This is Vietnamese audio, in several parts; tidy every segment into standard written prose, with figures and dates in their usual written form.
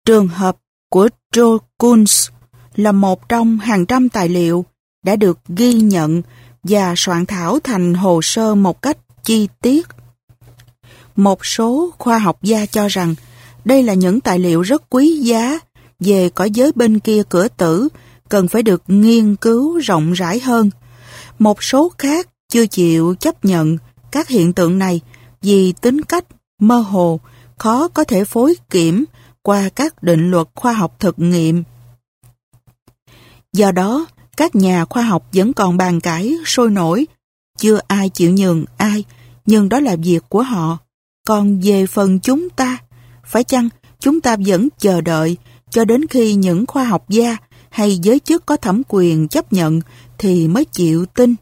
Trường hợp của Joe Kunz là một trong hàng trăm tài liệu đã được ghi nhận và soạn thảo thành hồ sơ một cách chi tiết. Một số khoa học gia cho rằng đây là những tài liệu rất quý giá về cõi giới bên kia cửa tử, cần phải được nghiên cứu rộng rãi hơn. Một số khác chưa chịu chấp nhận các hiện tượng này vì tính cách mơ hồ, khó có thể phối kiểm qua các định luật khoa học thực nghiệm. Do đó, các nhà khoa học vẫn còn bàn cãi sôi nổi, chưa ai chịu nhường ai, nhưng đó là việc của họ. Còn về phần chúng ta, phải chăng chúng ta vẫn chờ đợi cho đến khi những khoa học gia hay giới chức có thẩm quyền chấp nhận thì mới chịu tin?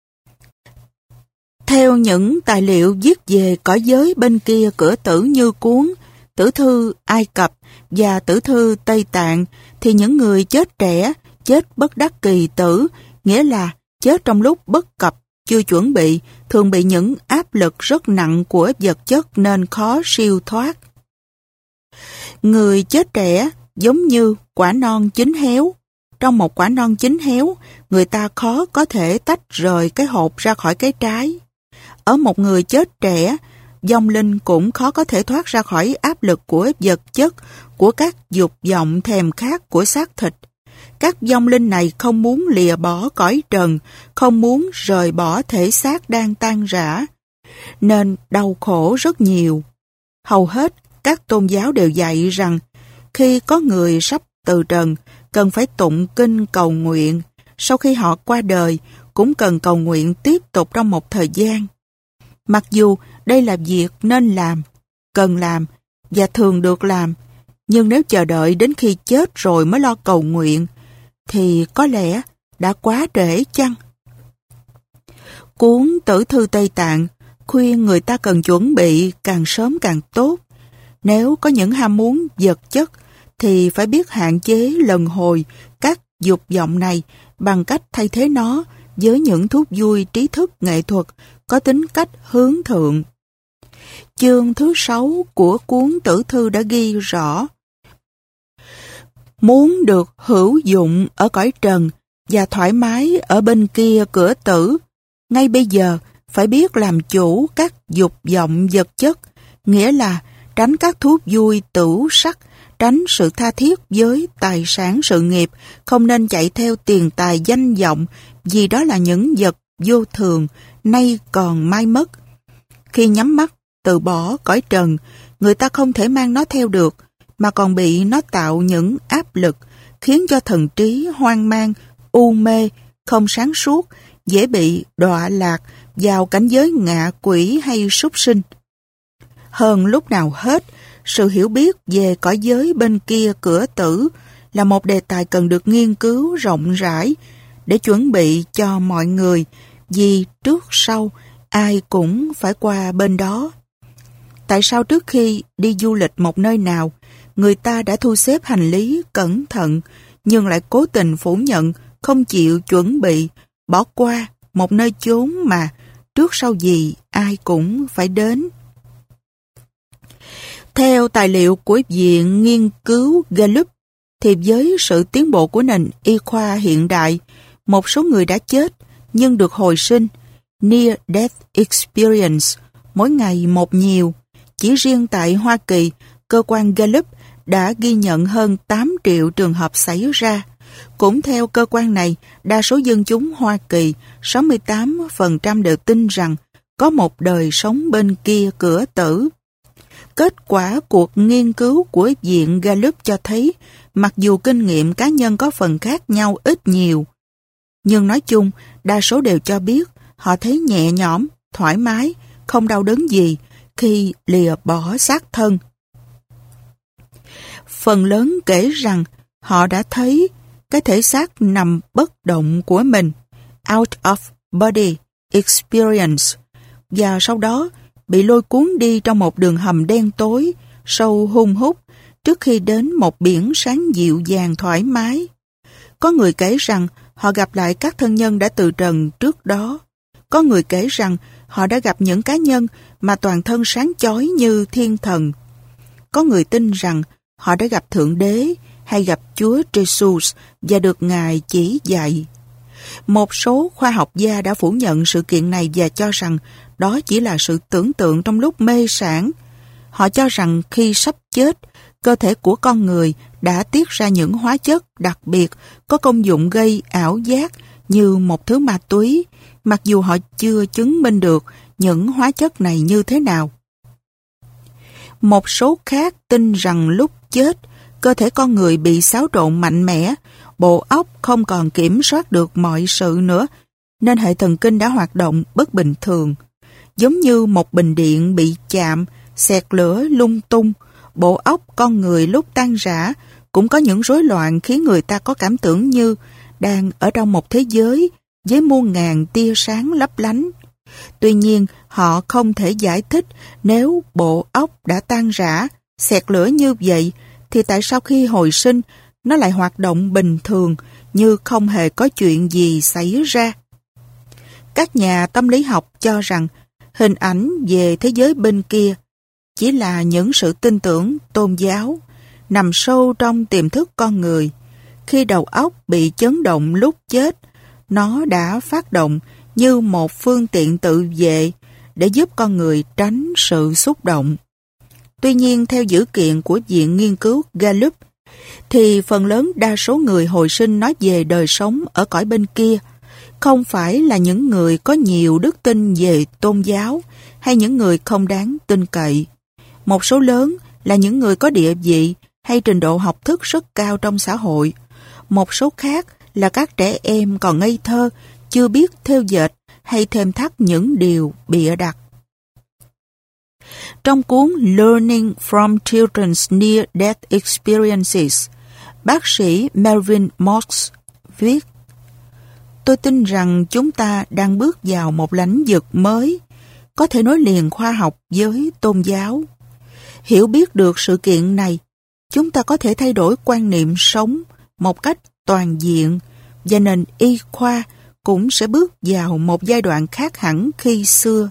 Theo những tài liệu viết về cõi giới bên kia cửa tử như cuốn Tử thư Ai Cập và Tử thư Tây Tạng, thì những người chết trẻ, chết bất đắc kỳ tử, nghĩa là chết trong lúc bất cập, chưa chuẩn bị, thường bị những áp lực rất nặng của vật chất nên khó siêu thoát. Người chết trẻ giống như quả non chín héo. Trong một quả non chín héo, người ta khó có thể tách rời cái hột ra khỏi cái trái. Ở một người chết trẻ, vong linh cũng khó có thể thoát ra khỏi áp lực của vật chất, của các dục vọng thèm khát của xác thịt. Các vong linh này không muốn lìa bỏ cõi trần, không muốn rời bỏ thể xác đang tan rã, nên đau khổ rất nhiều. Hầu hết các tôn giáo đều dạy rằng khi có người sắp từ trần, cần phải tụng kinh cầu nguyện. Sau khi họ qua đời, cũng cần cầu nguyện tiếp tục trong một thời gian. Mặc dù đây là việc nên làm, cần làm và thường được làm, nhưng nếu chờ đợi đến khi chết rồi mới lo cầu nguyện, thì có lẽ đã quá trễ chăng? Cuốn Tử thư Tây Tạng khuyên người ta cần chuẩn bị càng sớm càng tốt. Nếu có những ham muốn vật chất, thì phải biết hạn chế lần hồi các dục vọng này bằng cách thay thế nó với những thú vui trí thức nghệ thuật có tính cách hướng thượng. Chương thứ 6 của cuốn Tử thư đã ghi rõ: muốn được hữu dụng ở cõi trần và thoải mái ở bên kia cửa tử, ngay bây giờ phải biết làm chủ các dục vọng vật chất, nghĩa là tránh các thú vui tửu sắc, tránh sự tha thiết với tài sản sự nghiệp, không nên chạy theo tiền tài danh vọng, vì đó là những vật vô thường, nay còn mai mất. Khi nhắm mắt từ bỏ cõi trần, người ta không thể mang nó theo được, mà còn bị nó tạo những áp lực, khiến cho thần trí hoang mang, u mê, không sáng suốt, dễ bị đọa lạc vào cảnh giới ngạ quỷ hay súc sinh. Hơn lúc nào hết, sự hiểu biết về cõi giới bên kia cửa tử là một đề tài cần được nghiên cứu rộng rãi để chuẩn bị cho mọi người, vì trước sau ai cũng phải qua bên đó. Tại sao trước khi đi du lịch một nơi nào, người ta đã thu xếp hành lý cẩn thận, nhưng lại cố tình phủ nhận, không chịu chuẩn bị, bỏ qua một nơi chốn mà trước sau gì ai cũng phải đến? Theo tài liệu của Viện Nghiên cứu Gallup, thì với sự tiến bộ của nền y khoa hiện đại, một số người đã chết nhưng được hồi sinh, Near Death Experience, mỗi ngày một nhiều. Chỉ riêng tại Hoa Kỳ, cơ quan Gallup đã ghi nhận hơn 8 triệu trường hợp xảy ra. Cũng theo cơ quan này, đa số dân chúng Hoa Kỳ, 68% đều tin rằng có một đời sống bên kia cửa tử. Kết quả cuộc nghiên cứu của Viện Gallup cho thấy, mặc dù kinh nghiệm cá nhân có phần khác nhau ít nhiều, nhưng nói chung, đa số đều cho biết họ thấy nhẹ nhõm, thoải mái, không đau đớn gì khi lìa bỏ xác thân. Phần lớn kể rằng họ đã thấy cái thể xác nằm bất động của mình, out of body experience, và sau đó bị lôi cuốn đi trong một đường hầm đen tối, sâu hun hút, trước khi đến một biển sáng dịu dàng thoải mái. Có người kể rằng họ gặp lại các thân nhân đã từ trần trước đó. Có người kể rằng họ đã gặp những cá nhân mà toàn thân sáng chói như thiên thần. Có người tin rằng họ đã gặp Thượng Đế hay gặp Chúa Jesus và được Ngài chỉ dạy. Một số khoa học gia đã phủ nhận sự kiện này và cho rằng đó chỉ là sự tưởng tượng trong lúc mê sảng. Họ cho rằng khi sắp chết, cơ thể của con người đã tiết ra những hóa chất đặc biệt có công dụng gây ảo giác như một thứ ma túy, mặc dù họ chưa chứng minh được những hóa chất này như thế nào. Một số khác tin rằng lúc chết, cơ thể con người bị xáo trộn mạnh mẽ, bộ óc không còn kiểm soát được mọi sự nữa, nên hệ thần kinh đã hoạt động bất bình thường. Giống như một bình điện bị chạm, xẹt lửa lung tung, bộ óc con người lúc tan rã cũng có những rối loạn khiến người ta có cảm tưởng như đang ở trong một thế giới với muôn ngàn tia sáng lấp lánh. Tuy nhiên, họ không thể giải thích nếu bộ óc đã tan rã, xẹt lửa như vậy, thì tại sao khi hồi sinh nó lại hoạt động bình thường như không hề có chuyện gì xảy ra? Các nhà tâm lý học cho rằng hình ảnh về thế giới bên kia chỉ là những sự tin tưởng tôn giáo nằm sâu trong tiềm thức con người. Khi đầu óc bị chấn động lúc chết, nó đã phát động như một phương tiện tự vệ để giúp con người tránh sự xúc động. Tuy nhiên, theo dữ kiện của Viện Nghiên cứu Gallup, thì phần lớn đa số người hồi sinh nói về đời sống ở cõi bên kia không phải là những người có nhiều đức tin về tôn giáo hay những người không đáng tin cậy. Một số lớn là những người có địa vị hay trình độ học thức rất cao trong xã hội. Một số khác là các trẻ em còn ngây thơ, chưa biết thêu dệt hay thêm thắt những điều bịa đặt. Trong cuốn Learning from Children's Near-Death Experiences, bác sĩ Melvin Marks viết: "Tôi tin rằng chúng ta đang bước vào một lãnh vực mới, có thể nối liền khoa học với tôn giáo. Hiểu biết được sự kiện này, chúng ta có thể thay đổi quan niệm sống một cách toàn diện, và nền y khoa cũng sẽ bước vào một giai đoạn khác hẳn khi xưa."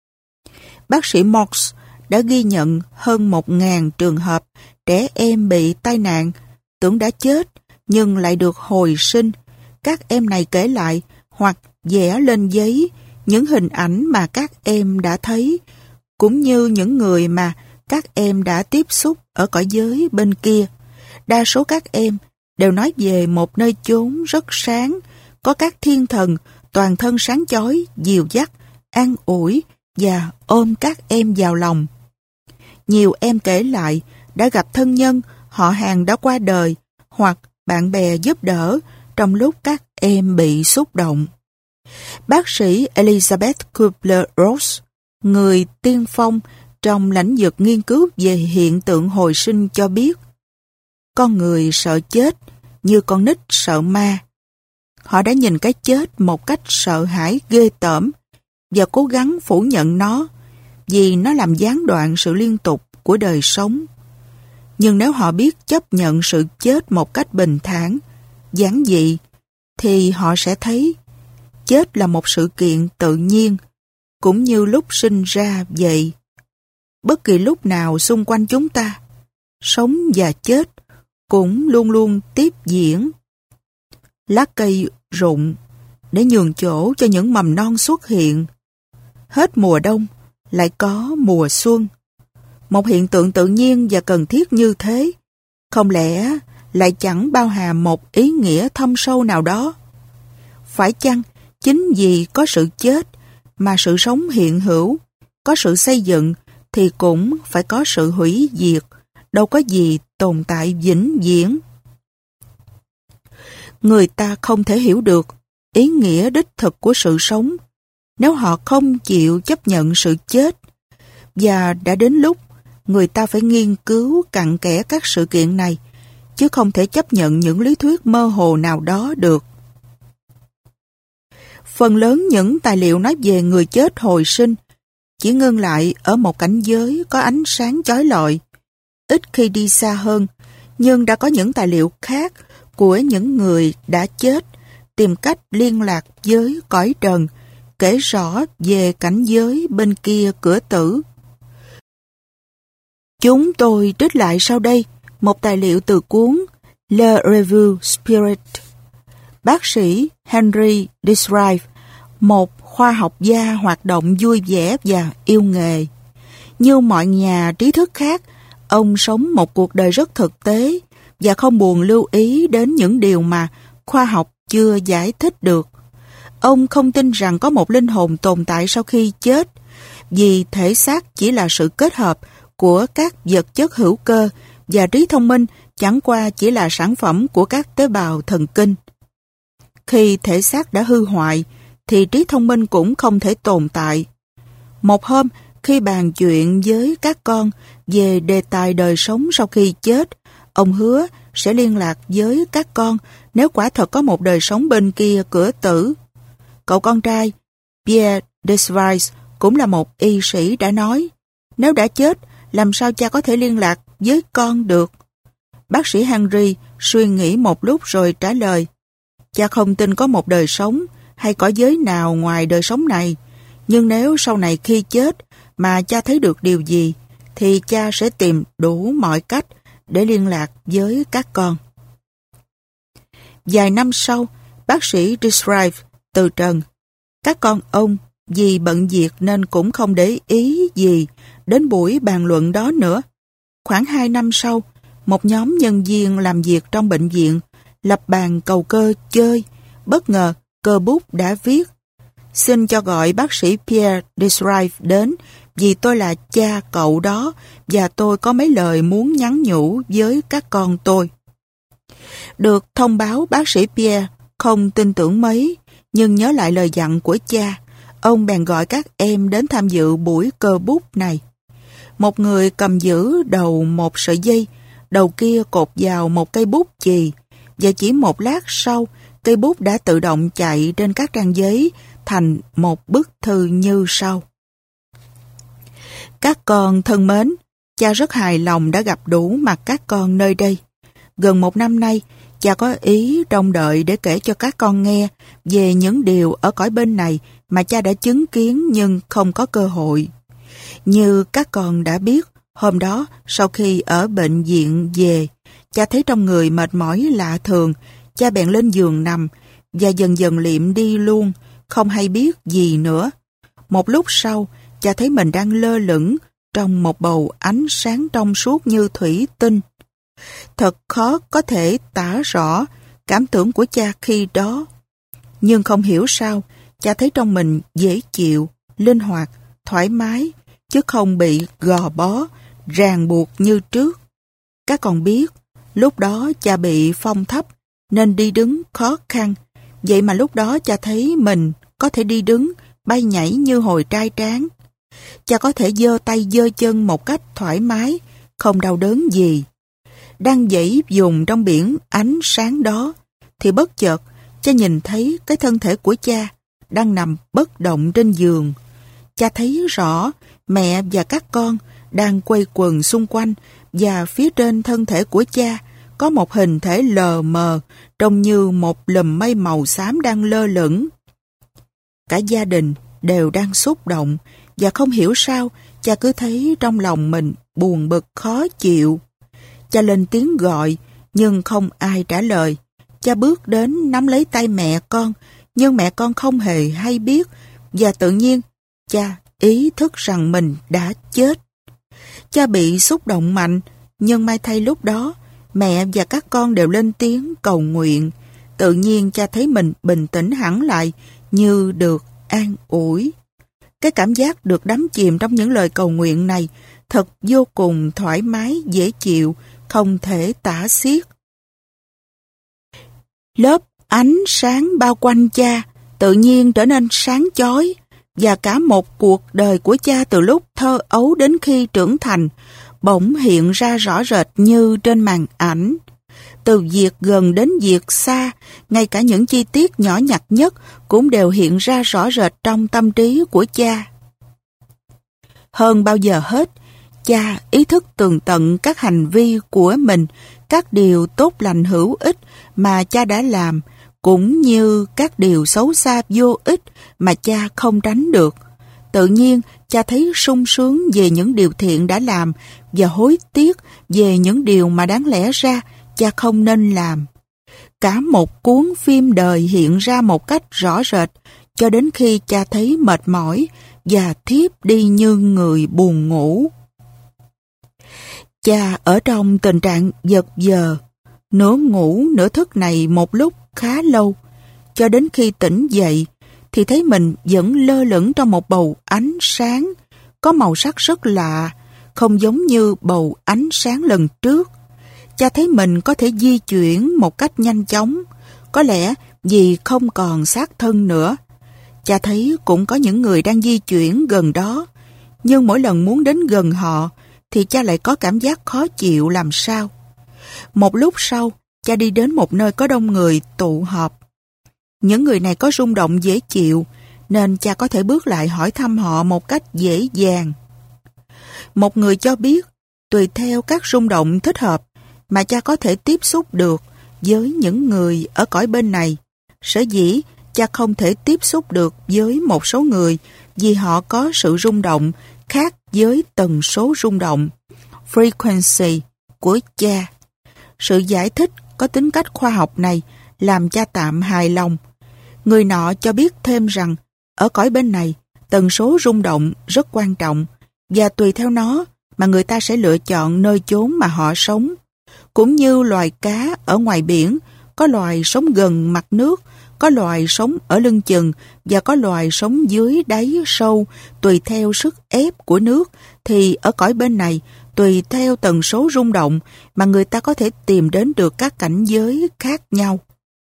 Bác sĩ Marks đã ghi nhận hơn 1.000 trường hợp trẻ em bị tai nạn, tưởng đã chết nhưng lại được hồi sinh. Các em này kể lại hoặc vẽ lên giấy những hình ảnh mà các em đã thấy, cũng như những người mà các em đã tiếp xúc ở cõi giới bên kia. Đa số các em đều nói về một nơi chốn rất sáng, có các thiên thần toàn thân sáng chói, dìu dắt, an ủi và ôm các em vào lòng. Nhiều em kể lại đã gặp thân nhân, họ hàng đã qua đời hoặc bạn bè giúp đỡ trong lúc các em bị xúc động. Bác sĩ Elizabeth Kubler-Ross, người tiên phong trong lĩnh vực nghiên cứu về hiện tượng hồi sinh, cho biết con người sợ chết như con nít sợ ma. Họ đã nhìn cái chết một cách sợ hãi ghê tởm và cố gắng phủ nhận nó vì nó làm gián đoạn sự liên tục của đời sống. Nhưng nếu họ biết chấp nhận sự chết một cách bình thản, giản dị, thì họ sẽ thấy chết là một sự kiện tự nhiên, cũng như lúc sinh ra vậy. Bất kỳ lúc nào xung quanh chúng ta, sống và chết cũng luôn luôn tiếp diễn. Lá cây rụng để nhường chỗ cho những mầm non xuất hiện. Hết mùa đông lại có mùa xuân. Một hiện tượng tự nhiên và cần thiết như thế, không lẽ lại chẳng bao hàm một ý nghĩa thâm sâu nào đó? Phải chăng chính vì có sự chết mà sự sống hiện hữu, có sự xây dựng thì cũng phải có sự hủy diệt, đâu có gì tồn tại vĩnh viễn. Người ta không thể hiểu được ý nghĩa đích thực của sự sống nếu họ không chịu chấp nhận sự chết, và đã đến lúc người ta phải nghiên cứu cặn kẽ các sự kiện này, chứ không thể chấp nhận những lý thuyết mơ hồ nào đó được. Phần lớn những tài liệu nói về người chết hồi sinh chỉ ngưng lại ở một cảnh giới có ánh sáng chói lọi, ít khi đi xa hơn, nhưng đã có những tài liệu khác của những người đã chết tìm cách liên lạc với cõi trần, kể rõ về cảnh giới bên kia cửa tử. Chúng tôi trích lại sau đây một tài liệu từ cuốn Le Revue Spirit. Bác sĩ Henry Desrive, một khoa học gia hoạt động vui vẻ và yêu nghề. Như mọi nhà trí thức khác, ông sống một cuộc đời rất thực tế và không buồn lưu ý đến những điều mà khoa học chưa giải thích được. Ông không tin rằng có một linh hồn tồn tại sau khi chết, vì thể xác chỉ là sự kết hợp của các vật chất hữu cơ và trí thông minh chẳng qua chỉ là sản phẩm của các tế bào thần kinh. Khi thể xác đã hư hoại, thì trí thông minh cũng không thể tồn tại. Một hôm, khi bàn chuyện với các con về đề tài đời sống sau khi chết, ông hứa sẽ liên lạc với các con nếu quả thật có một đời sống bên kia cửa tử. Cậu con trai, Pierre Desvries, cũng là một y sĩ, đã nói, nếu đã chết, làm sao cha có thể liên lạc với con được? Bác sĩ Henry suy nghĩ một lúc rồi trả lời, cha không tin có một đời sống hay cõi giới nào ngoài đời sống này, nhưng nếu sau này khi chết mà cha thấy được điều gì, thì cha sẽ tìm đủ mọi cách để liên lạc với các con. Vài năm sau, bác sĩ Desrive từ trần. Các con ông vì bận việc nên cũng không để ý gì đến buổi bàn luận đó nữa. Khoảng 2 năm sau, một nhóm nhân viên làm việc trong bệnh viện lập bàn cầu cơ chơi. Bất ngờ, cơ bút đã viết: xin cho gọi bác sĩ Pierre Desrive đến, vì tôi là cha cậu đó và tôi có mấy lời muốn nhắn nhủ với các con tôi. Được thông báo, bác sĩ Pierre không tin tưởng mấy, nhưng nhớ lại lời dặn của cha, ông bèn gọi các em đến tham dự buổi cơ bút này. Một người cầm giữ đầu một sợi dây, đầu kia cột vào một cây bút chì, và chỉ một lát sau, cây bút đã tự động chạy trên các trang giấy thành một bức thư như sau. Các con thân mến, cha rất hài lòng đã gặp đủ mặt các con nơi đây. Gần 1 năm nay, cha có ý trông đợi để kể cho các con nghe về những điều ở cõi bên này mà cha đã chứng kiến nhưng không có cơ hội. Như các con đã biết, hôm đó sau khi ở bệnh viện về, cha thấy trong người mệt mỏi lạ thường, cha bèn lên giường nằm và dần dần liệm đi luôn, không hay biết gì nữa. Một lúc sau, cha thấy mình đang lơ lửng trong một bầu ánh sáng trong suốt như thủy tinh. Thật khó có thể tả rõ cảm tưởng của cha khi đó. Nhưng không hiểu sao, cha thấy trong mình dễ chịu, linh hoạt, thoải mái, chứ không bị gò bó, ràng buộc như trước. Các con biết, lúc đó cha bị phong thấp, nên đi đứng khó khăn. Vậy mà lúc đó cha thấy mình có thể đi đứng, bay nhảy như hồi trai tráng. Cha có thể giơ tay giơ chân một cách thoải mái, không đau đớn gì. Đang dãy dùng trong biển ánh sáng đó, thì bất chợt cha nhìn thấy cái thân thể của cha đang nằm bất động trên giường. Cha thấy rõ mẹ và các con đang quây quần xung quanh, và phía trên thân thể của cha có một hình thể lờ mờ, trông như một lùm mây màu xám đang lơ lửng. Cả gia đình đều đang xúc động, và không hiểu sao cha cứ thấy trong lòng mình buồn bực khó chịu. Cha lên tiếng gọi, nhưng không ai trả lời. Cha bước đến nắm lấy tay mẹ con, nhưng mẹ con không hề hay biết, và tự nhiên cha ý thức rằng mình đã chết. Cha bị xúc động mạnh, nhưng may thay lúc đó mẹ và các con đều lên tiếng cầu nguyện. Tự nhiên cha thấy mình bình tĩnh hẳn lại, như được an ủi. Cái cảm giác được đắm chìm trong những lời cầu nguyện này thật vô cùng thoải mái, dễ chịu, không thể tả xiết. Lớp ánh sáng bao quanh cha tự nhiên trở nên sáng chói, và cả một cuộc đời của cha từ lúc thơ ấu đến khi trưởng thành bỗng hiện ra rõ rệt như trên màn ảnh. Từ việc gần đến việc xa, ngay cả những chi tiết nhỏ nhặt nhất cũng đều hiện ra rõ rệt trong tâm trí của cha. Hơn bao giờ hết, cha ý thức tường tận các hành vi của mình, các điều tốt lành hữu ích mà cha đã làm, cũng như các điều xấu xa vô ích mà cha không tránh được. Tự nhiên, cha thấy sung sướng về những điều thiện đã làm và hối tiếc về những điều mà đáng lẽ ra cha không nên làm. Cả một cuốn phim đời hiện ra một cách rõ rệt cho đến khi cha thấy mệt mỏi và thiếp đi như người buồn ngủ. Cha ở trong tình trạng giật giờ, nửa ngủ nửa thức này một lúc khá lâu, cho đến khi tỉnh dậy thì thấy mình vẫn lơ lửng trong một bầu ánh sáng có màu sắc rất lạ, không giống như bầu ánh sáng lần trước. Cha thấy mình có thể di chuyển một cách nhanh chóng, có lẽ vì không còn xác thân nữa. Cha thấy cũng có những người đang di chuyển gần đó, nhưng mỗi lần muốn đến gần họ thì cha lại có cảm giác khó chịu làm sao. Một lúc sau, cha đi đến một nơi có đông người tụ họp. Những người này có rung động dễ chịu, nên cha có thể bước lại hỏi thăm họ một cách dễ dàng. Một người cho biết, tùy theo các rung động thích hợp mà cha có thể tiếp xúc được với những người ở cõi bên này. Sở dĩ cha không thể tiếp xúc được với một số người vì họ có sự rung động khác với tần số rung động, frequency, của cha. Sự giải thích có tính cách khoa học này làm cha tạm hài lòng. Người nọ cho biết thêm rằng ở cõi bên này, tần số rung động rất quan trọng và tùy theo nó mà người ta sẽ lựa chọn nơi chốn mà họ sống. Cũng như loài cá ở ngoài biển, có loài sống gần mặt nước, có loài sống ở lưng chừng và có loài sống dưới đáy sâu tùy theo sức ép của nước, thì ở cõi bên này, tùy theo tần số rung động mà người ta có thể tìm đến được các cảnh giới khác nhau.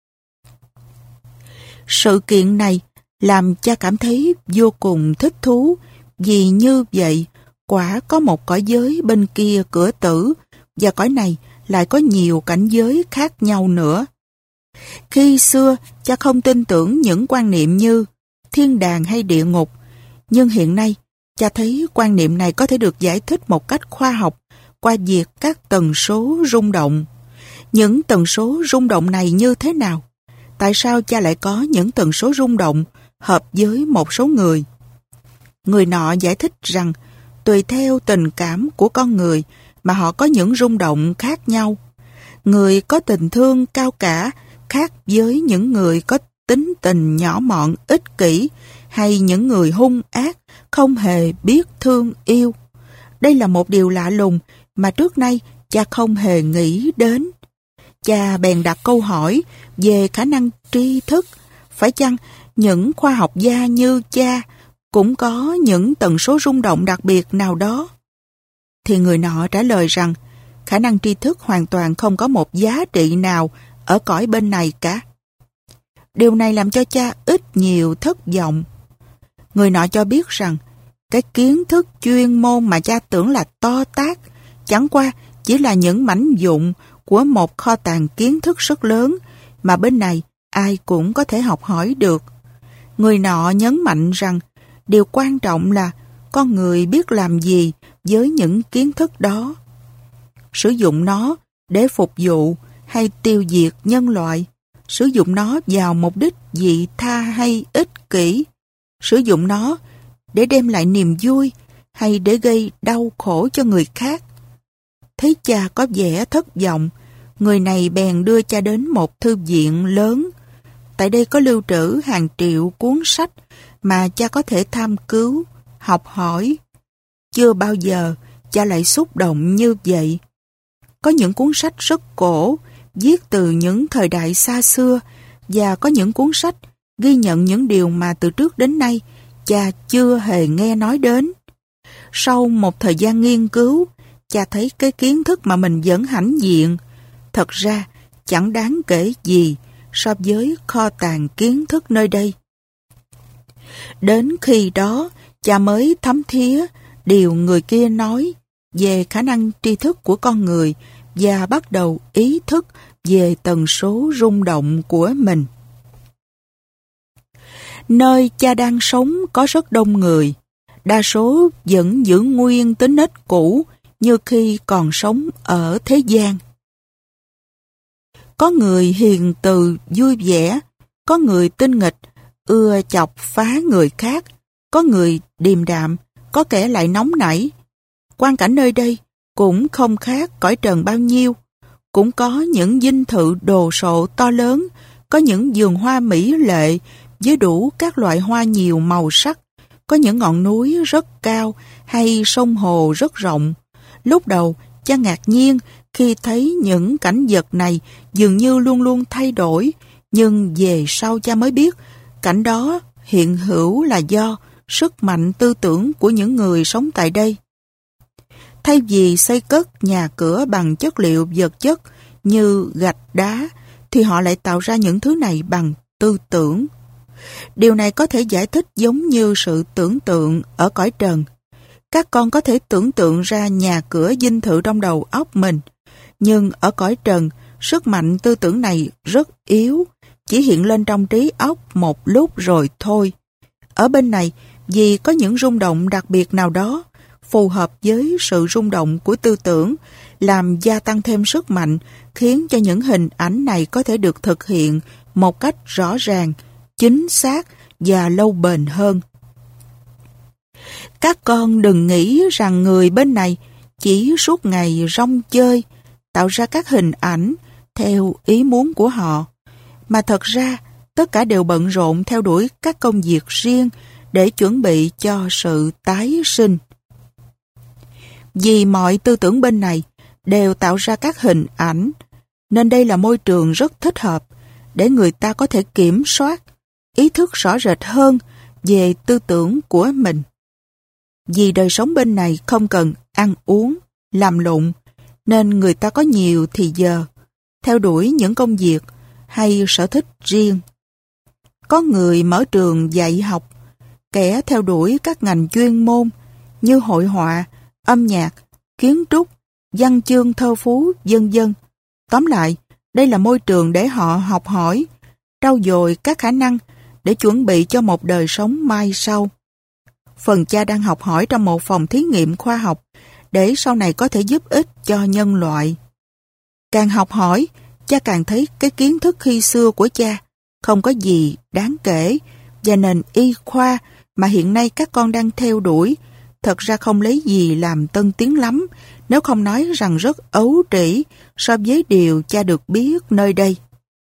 Sự kiện này làm cha cảm thấy vô cùng thích thú, vì như vậy, quả có một cõi giới bên kia cửa tử, và cõi này lại có nhiều cảnh giới khác nhau nữa. Khi xưa, cha không tin tưởng những quan niệm như thiên đàng hay địa ngục, nhưng hiện nay, cha thấy quan niệm này có thể được giải thích một cách khoa học qua việc các tần số rung động. Những tần số rung động này như thế nào? Tại sao cha lại có những tần số rung động hợp với một số người? Người nọ giải thích rằng tùy theo tình cảm của con người mà họ có những rung động khác nhau. Người có tình thương cao cả khác với những người có tính tình nhỏ mọn ích kỷ, hay những người hung ác không hề biết thương yêu. Đây là một điều lạ lùng mà trước nay cha không hề nghĩ đến. Cha bèn đặt câu hỏi về khả năng tri thức. Phải chăng những khoa học gia như cha cũng có những tần số rung động đặc biệt nào đó? Thì người nọ trả lời rằng khả năng tri thức hoàn toàn không có một giá trị nào ở cõi bên này cả. Điều này làm cho cha ít nhiều thất vọng. Người nọ cho biết rằng cái kiến thức chuyên môn mà cha tưởng là to tát chẳng qua chỉ là những mảnh vụn của một kho tàng kiến thức rất lớn mà bên này ai cũng có thể học hỏi được. Người nọ nhấn mạnh rằng điều quan trọng là con người biết làm gì với những kiến thức đó. Sử dụng nó để phục vụ hay tiêu diệt nhân loại, sử dụng nó vào mục đích vị tha hay ích kỷ, sử dụng nó để đem lại niềm vui hay để gây đau khổ cho người khác. Thấy cha có vẻ thất vọng, người này bèn đưa cha đến một thư viện lớn. Tại đây có lưu trữ hàng triệu cuốn sách mà cha có thể tham cứu, học hỏi. Chưa bao giờ cha lại xúc động như vậy. Có những cuốn sách rất cổ, viết từ những thời đại xa xưa, và có những cuốn sách ghi nhận những điều mà từ trước đến nay cha chưa hề nghe nói đến. Sau một thời gian nghiên cứu, cha thấy cái kiến thức mà mình vẫn hãnh diện thật ra chẳng đáng kể gì so với kho tàng kiến thức nơi đây. Đến khi đó, cha mới thấm thía điều người kia nói về khả năng tri thức của con người và bắt đầu ý thức về tần số rung động của mình. Nơi cha đang sống có rất đông người, đa số vẫn giữ nguyên tính nết cũ như khi còn sống ở thế gian. Có người hiền từ vui vẻ, có người tinh nghịch, ưa chọc phá người khác, Có người điềm đạm, có kẻ lại nóng nảy. Quang cảnh nơi đây cũng không khác cõi trần bao nhiêu. Cũng có những dinh thự đồ sộ to lớn, có những vườn hoa mỹ lệ với đủ các loại hoa nhiều màu sắc, có những ngọn núi rất cao hay sông hồ rất rộng. Lúc đầu, cha ngạc nhiên khi thấy những cảnh vật này dường như luôn luôn thay đổi, nhưng về sau cha mới biết cảnh đó hiện hữu là do sức mạnh tư tưởng của những người sống tại đây. Thay vì xây cất nhà cửa bằng chất liệu vật chất như gạch đá, thì họ lại tạo ra những thứ này bằng tư tưởng. Điều này có thể giải thích giống như sự tưởng tượng ở cõi trần. Các con có thể tưởng tượng ra nhà cửa dinh thự trong đầu óc mình, nhưng ở cõi trần, sức mạnh tư tưởng này rất yếu, chỉ hiện lên trong trí óc một lúc rồi thôi. Ở bên này, vì có những rung động đặc biệt nào đó, phù hợp với sự rung động của tư tưởng, làm gia tăng thêm sức mạnh, khiến cho những hình ảnh này có thể được thực hiện một cách rõ ràng, chính xác và lâu bền hơn. Các con đừng nghĩ rằng người bên này chỉ suốt ngày rong chơi, tạo ra các hình ảnh theo ý muốn của họ, mà thật ra tất cả đều bận rộn theo đuổi các công việc riêng để chuẩn bị cho sự tái sinh. Vì mọi tư tưởng bên này đều tạo ra các hình ảnh, nên đây là môi trường rất thích hợp để người ta có thể kiểm soát, ý thức rõ rệt hơn về tư tưởng của mình. Vì đời sống bên này không cần ăn uống, làm lụng, nên người ta có nhiều thì giờ, theo đuổi những công việc hay sở thích riêng. Có người mở trường dạy học, kẻ theo đuổi các ngành chuyên môn như hội họa, âm nhạc, kiến trúc, văn chương thơ phú, vân vân. Tóm lại, đây là môi trường để họ học hỏi, trau dồi các khả năng để chuẩn bị cho một đời sống mai sau. Phần cha đang học hỏi trong một phòng thí nghiệm khoa học để sau này có thể giúp ích cho nhân loại. Càng học hỏi, cha càng thấy cái kiến thức khi xưa của cha không có gì đáng kể, và nền y khoa mà hiện nay các con đang theo đuổi thật ra không lấy gì làm tân tiến lắm, nếu không nói rằng rất ấu trĩ so với điều cha được biết nơi đây.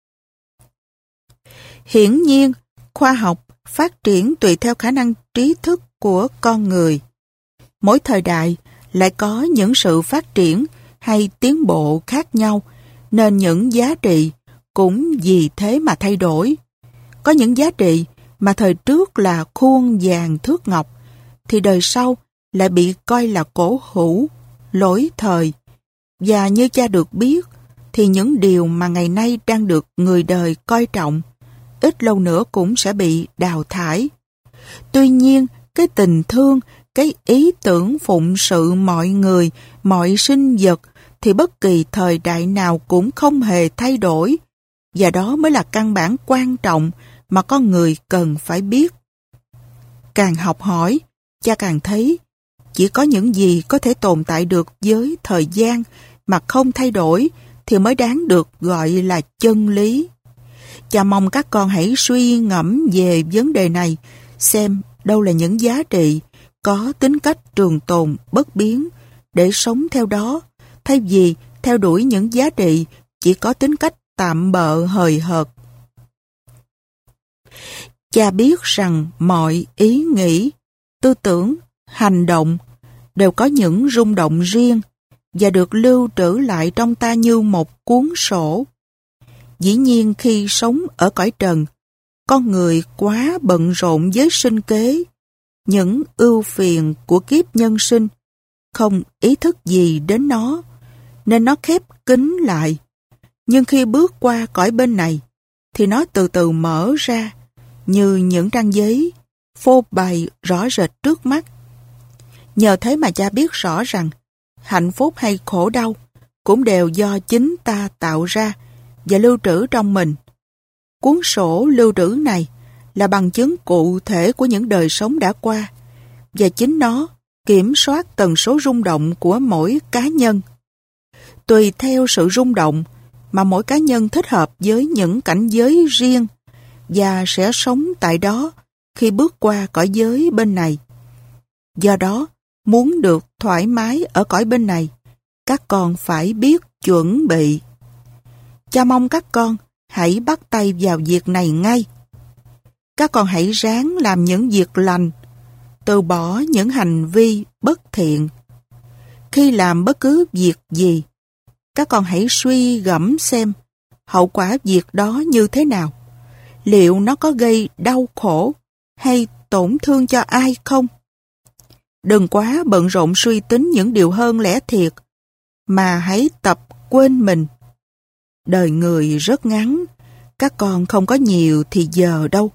Hiển nhiên, khoa học phát triển tùy theo khả năng trí thức của con người. Mỗi thời đại lại có những sự phát triển hay tiến bộ khác nhau, nên những giá trị cũng vì thế mà thay đổi. Có những giá trị mà thời trước là khuôn vàng thước ngọc, thì đời sau lại bị coi là cổ hủ, lỗi thời. Và như cha được biết, thì những điều mà ngày nay đang được người đời coi trọng, ít lâu nữa cũng sẽ bị đào thải. Tuy nhiên, cái tình thương, cái ý tưởng phụng sự mọi người, mọi sinh vật, thì bất kỳ thời đại nào cũng không hề thay đổi. Và đó mới là căn bản quan trọng mà con người cần phải biết. Càng học hỏi, cha càng thấy chỉ có những gì có thể tồn tại được với thời gian mà không thay đổi thì mới đáng được gọi là chân lý. Cha mong các con hãy suy ngẫm về vấn đề này, xem đâu là những giá trị có tính cách trường tồn bất biến để sống theo đó, thay vì theo đuổi những giá trị chỉ có tính cách tạm bợ hời hợt. Cha biết rằng mọi ý nghĩ, tư tưởng, hành động đều có những rung động riêng và được lưu trữ lại trong ta như một cuốn sổ. Dĩ nhiên khi sống ở cõi trần, con người quá bận rộn với sinh kế, những ưu phiền của kiếp nhân sinh, không ý thức gì đến nó, nên nó khép kín lại. Nhưng khi bước qua cõi bên này, thì nó từ từ mở ra, như những trang giấy, phô bày rõ rệt trước mắt. Nhờ thế mà cha biết rõ rằng, hạnh phúc hay khổ đau cũng đều do chính ta tạo ra và lưu trữ trong mình. Cuốn sổ lưu trữ này là bằng chứng cụ thể của những đời sống đã qua, và chính nó kiểm soát tần số rung động của mỗi cá nhân. Tùy theo sự rung động mà mỗi cá nhân thích hợp với những cảnh giới riêng và sẽ sống tại đó khi bước qua cõi giới bên này. Do đó, muốn được thoải mái ở cõi bên này, các con phải biết chuẩn bị. Cha mong các con hãy bắt tay vào việc này ngay. Các con hãy ráng làm những việc lành, từ bỏ những hành vi bất thiện. Khi làm bất cứ việc gì, các con hãy suy gẫm xem hậu quả việc đó như thế nào. Liệu nó có gây đau khổ hay tổn thương cho ai không? Đừng quá bận rộn suy tính những điều hơn lẽ thiệt, mà hãy tập quên mình. Đời người rất ngắn, các con không có nhiều thì giờ đâu.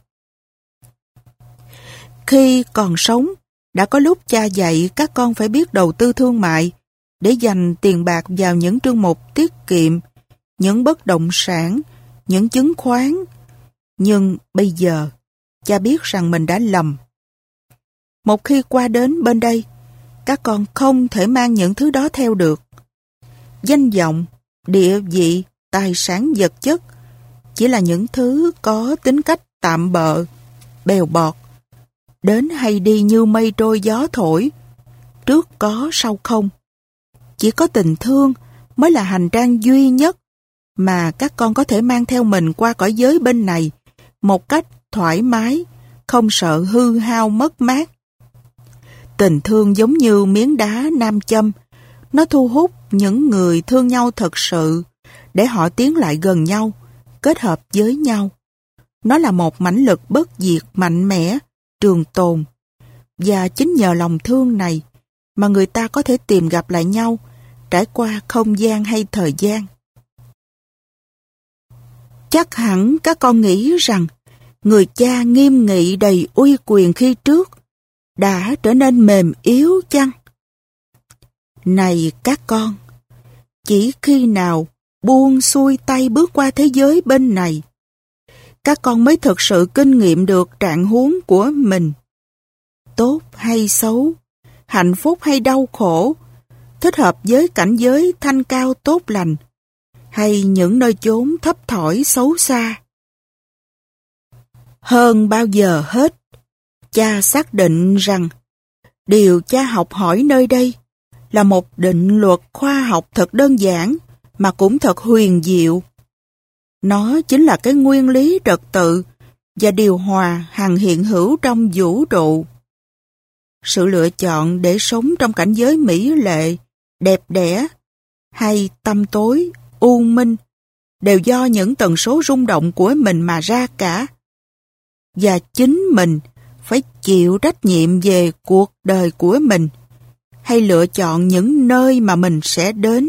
Khi còn sống, đã có lúc cha dạy các con phải biết đầu tư thương mại để dành tiền bạc vào những trương mục tiết kiệm, những bất động sản, những chứng khoán. Nhưng bây giờ, cha biết rằng mình đã lầm. Một khi qua đến bên đây, các con không thể mang những thứ đó theo được. Danh vọng, địa vị, tài sản vật chất chỉ là những thứ có tính cách tạm bợ, bèo bọt, đến hay đi như mây trôi gió thổi, trước có sau không. Chỉ có tình thương mới là hành trang duy nhất mà các con có thể mang theo mình qua cõi giới bên này một cách thoải mái, không sợ hư hao mất mát. Tình thương giống như miếng đá nam châm, nó thu hút những người thương nhau thật sự để họ tiến lại gần nhau, kết hợp với nhau. Nó là một mãnh lực bất diệt mạnh mẽ, trường tồn. Và chính nhờ lòng thương này mà người ta có thể tìm gặp lại nhau, trải qua không gian hay thời gian. Chắc hẳn các con nghĩ rằng người cha nghiêm nghị đầy uy quyền khi trước đã trở nên mềm yếu chăng? Này các con, chỉ khi nào buông xuôi tay bước qua thế giới bên này, các con mới thực sự kinh nghiệm được trạng huống của mình. Tốt hay xấu, hạnh phúc hay đau khổ, thích hợp với cảnh giới thanh cao tốt lành, hay những nơi chốn thấp thỏi xấu xa. Hơn bao giờ hết, cha xác định rằng điều cha học hỏi nơi đây là một định luật khoa học thật đơn giản mà cũng thật huyền diệu. Nó chính là cái nguyên lý trật tự và điều hòa hằng hiện hữu trong vũ trụ. Sự lựa chọn để sống trong cảnh giới mỹ lệ, đẹp đẽ hay tăm tối, u minh đều do những tần số rung động của mình mà ra cả. Và chính mình phải chịu trách nhiệm về cuộc đời của mình hay lựa chọn những nơi mà mình sẽ đến.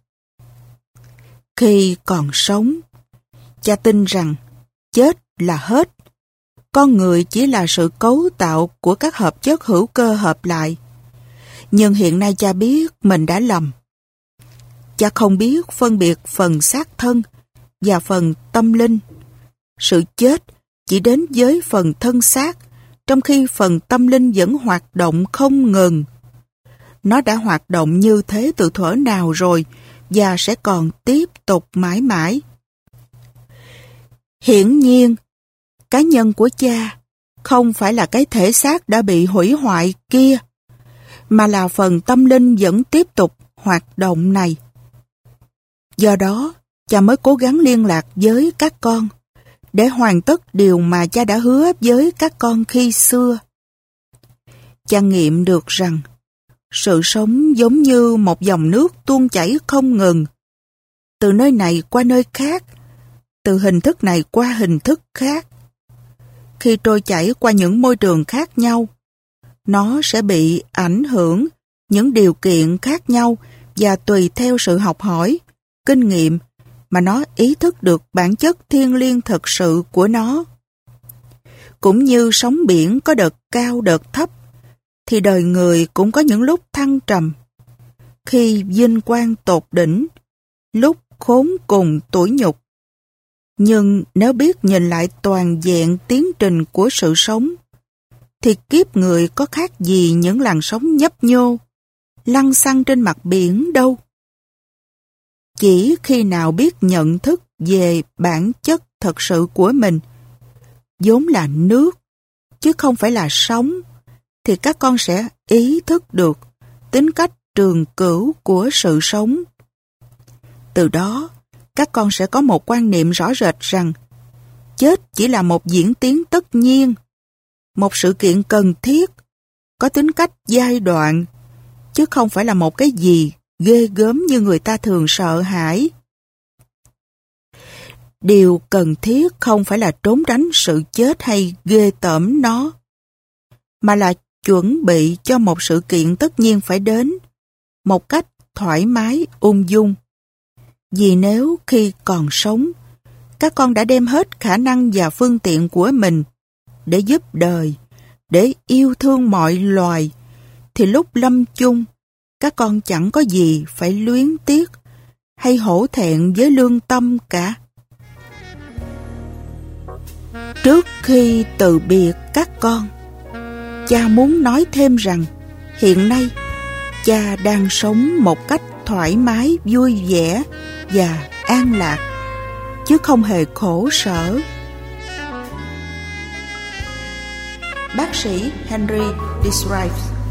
Khi còn sống, cha tin rằng chết là hết. Con người chỉ là sự cấu tạo của các hợp chất hữu cơ hợp lại. Nhưng hiện nay cha biết mình đã lầm. Cha không biết phân biệt phần xác thân và phần tâm linh. Sự chết chỉ đến với phần thân xác, trong khi phần tâm linh vẫn hoạt động không ngừng. Nó đã hoạt động như thế từ thuở nào rồi và sẽ còn tiếp tục mãi mãi. Hiển nhiên, cá nhân của cha không phải là cái thể xác đã bị hủy hoại kia, mà là phần tâm linh vẫn tiếp tục hoạt động này. Do đó, cha mới cố gắng liên lạc với các con để hoàn tất điều mà cha đã hứa với các con khi xưa. Cha nghiệm được rằng sự sống giống như một dòng nước tuôn chảy không ngừng, từ nơi này qua nơi khác, từ hình thức này qua hình thức khác. Khi trôi chảy qua những môi trường khác nhau, nó sẽ bị ảnh hưởng những điều kiện khác nhau và tùy theo sự học hỏi, kinh nghiệm mà nó ý thức được bản chất thiêng liêng thực sự của nó. Cũng như sóng biển có đợt cao đợt thấp, thì đời người cũng có những lúc thăng trầm. Khi vinh quang tột đỉnh, lúc khốn cùng tủi nhục. Nhưng nếu biết nhìn lại toàn vẹn tiến trình của sự sống, thì kiếp người có khác gì những làn sóng nhấp nhô, lăn xăng trên mặt biển đâu. Chỉ khi nào biết nhận thức về bản chất thật sự của mình, vốn là nước, chứ không phải là sống, thì các con sẽ ý thức được tính cách trường cửu của sự sống. Từ đó, các con sẽ có một quan niệm rõ rệt rằng chết chỉ là một diễn tiến tất nhiên, một sự kiện cần thiết, có tính cách giai đoạn, chứ không phải là một cái gì ghê gớm như người ta thường sợ hãi. Điều cần thiết không phải là trốn tránh sự chết hay ghê tởm nó, mà là chuẩn bị cho một sự kiện tất nhiên phải đến, một cách thoải mái, ung dung. Vì nếu khi còn sống, các con đã đem hết khả năng và phương tiện của mình để giúp đời, để yêu thương mọi loài, thì lúc lâm chung, các con chẳng có gì phải luyến tiếc hay hổ thẹn với lương tâm cả. Trước khi từ biệt các con, cha muốn nói thêm rằng hiện nay cha đang sống một cách thoải mái, vui vẻ và an lạc, chứ không hề khổ sở. Bác sĩ Henry describes